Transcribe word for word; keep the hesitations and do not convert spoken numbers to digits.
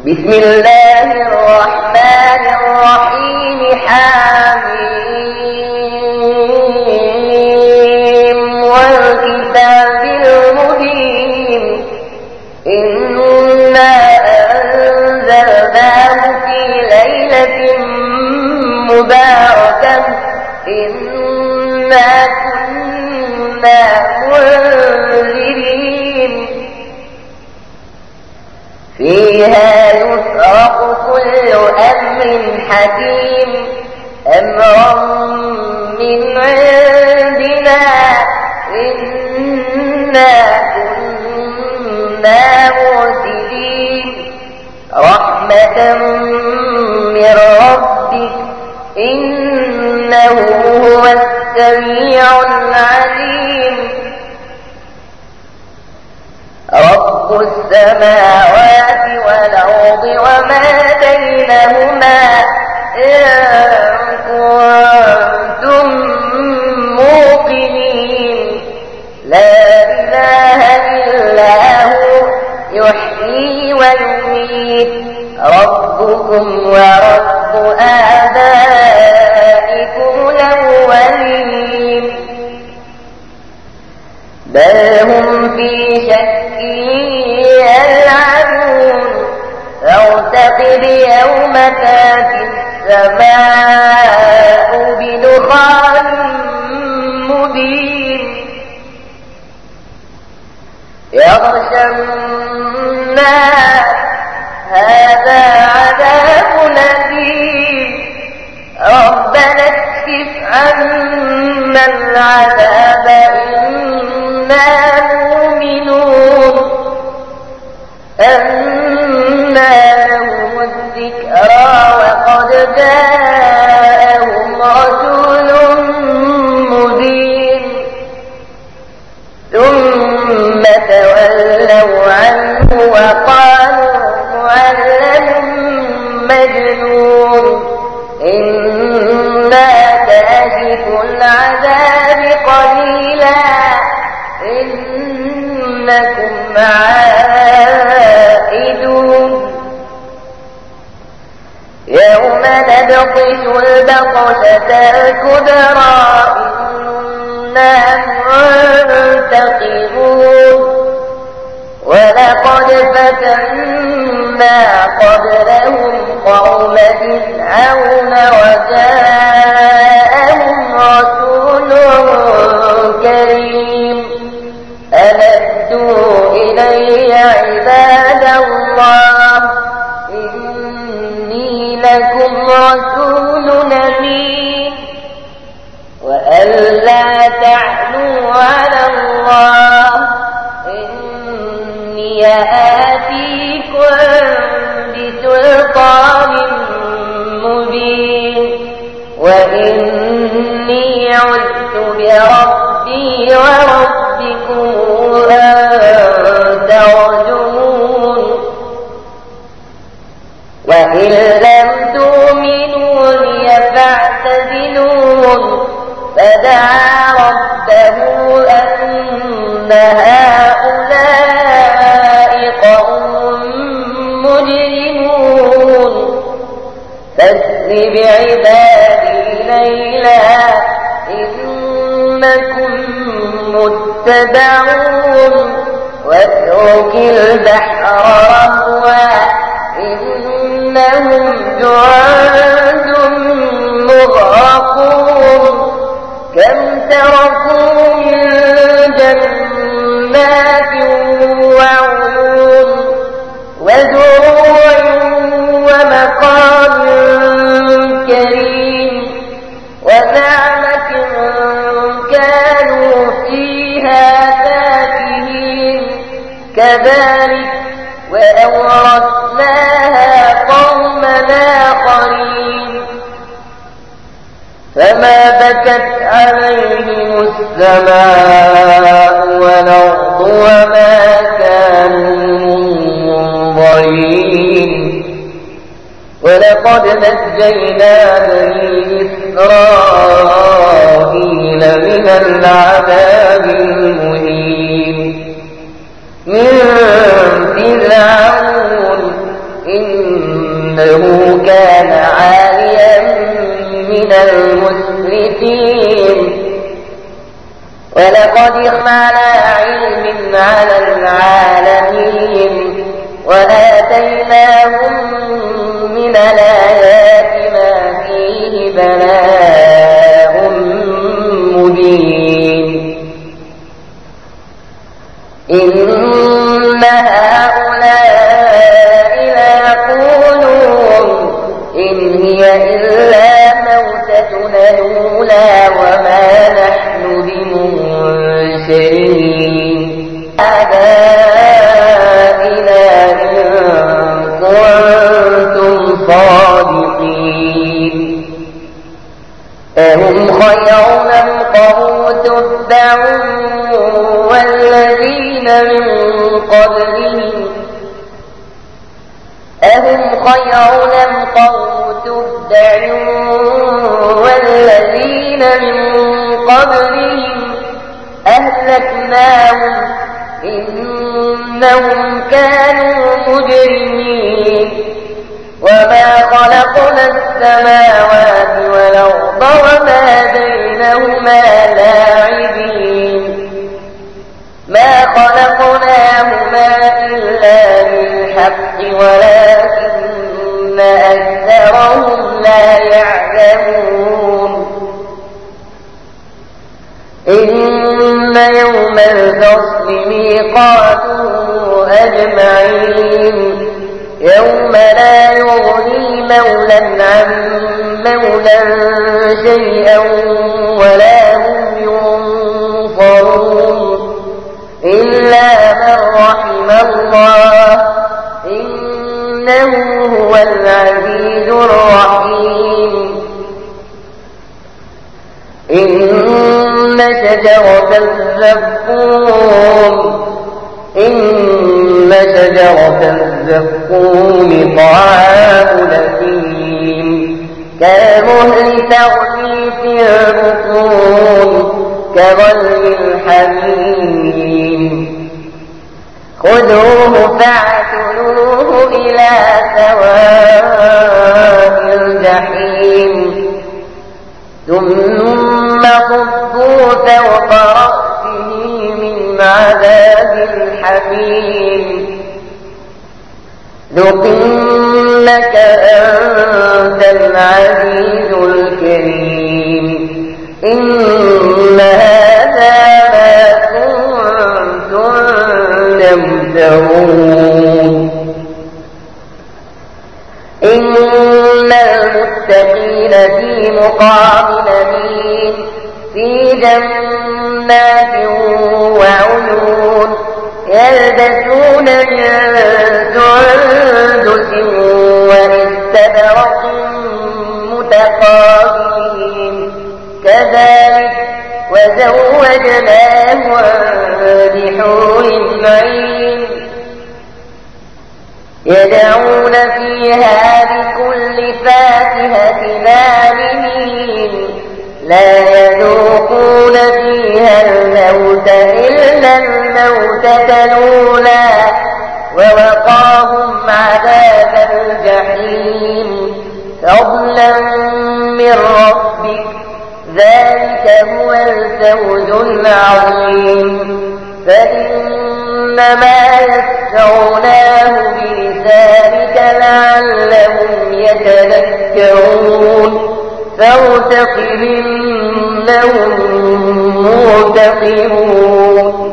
بسم الله الرحمن الرحيم حميم والكتاب المبين إنا أنزلناه في ليلة مباركة إنا كنا منذرين فيها يفرق كل أمر حكيم أمرا من عندنا إنا كنا مرسلين رحمة من ربك إنه هو السميع العليم رب السماوات والأرض وما بينهما إن كنتم موقنين لا إله إلا هو يحيي ويميت ربكم ورب آبائكم الأولين بل هم في شك يلعبون فارتقب يوم تأتي السماء بدخان مبين يغشى الناس هذا عذاب أليم ربنا اكشف عنا العذاب إنا مؤمنون أنى لهم الذكرى وقد جاءهم رسول مبين ثم تولوا عنه وقالوا معلم مجنون إنا كاشف العذاب قليلا إنكم عائدون يوم نبطش البطشة الكبرى إنا منتقمون ولقد فتنا قبلهم قوم فرعون وجاءهم رسول كريم أمدوا إلي عباد الله إني لكم رسول أمين وألا تعلوا على الله إني آتيكم بسلطان مبين وإني عذت بربي وربكم أن ترجمون وإن لم تؤمنوا لي فاعتزلون فدعا ربه أن هؤلاء قوم مجرمون فاسر بعبادي ليلا إنكم متبعون واترك البحر رهوا إنهم جند مغرقون كم تركوا من جنات وعيون وزروع ومقام كريم ونعمة كانوا فيها فاكهين كذلك وأورثناها قومنا آخرين فما بكت عليهم السماء والأرض وما كانوا منظرين ولقد نجينا بني إسرائيل من العذاب المهين من فرعون إن إنه كان عاليا من المسرفين ولقد على علم على العالمين وآتيناهم من الآيات ما فيه بلاء مبين إن هؤلاء ليقولون إن هي إلا موتتنا الأولى وما نحن بمنشرين آبائنا إن كنتم صادقين أهم خير أم قوم تبع والذين من قبلهم أهم خير أم قوم تبع والذين من قبلهم أهلكناهم إنهم كانوا مجرمين وما خلقنا السماوات والأرض وما بينهما لاعبين ما خلقناهما إلا بالحق ولكن أكثرهم لا يعلمون إن يوم الفصل ميقاتهم أجمعين يوم لا يغني مولى عن مولى شيئا ولا هم ينصرون إلا من رحم الله إنه هو العزيز الرحيم إن شجرة الزقوم إن شجرة الزقوم طعام الأثيم كالمهل تغلي في البطون كغلي الحميم خذوه فاعتلوه إلى سواء الجحيم ثم صبوا فوق رأسه من عذاب الحميم ذق إنك أنت العزيز الكريم إن هذا ما كنتم تمترون إن المتقين في مقام أمين في جنات وعيون يلبسون من سندس واستبرق متقابلين كذلك وزوجناهم بحور عين يدعون فيها بكل فاكهة آمنين لا يذوقون فيها الموت إلا الموتة الأولى ووقاهم عذاب الجحيم فضلا من ربك ذلك هو الفوز العظيم فإنما يسرناه بلسانك لعلهم يتذكرون فارتقب إنهم مرتقبون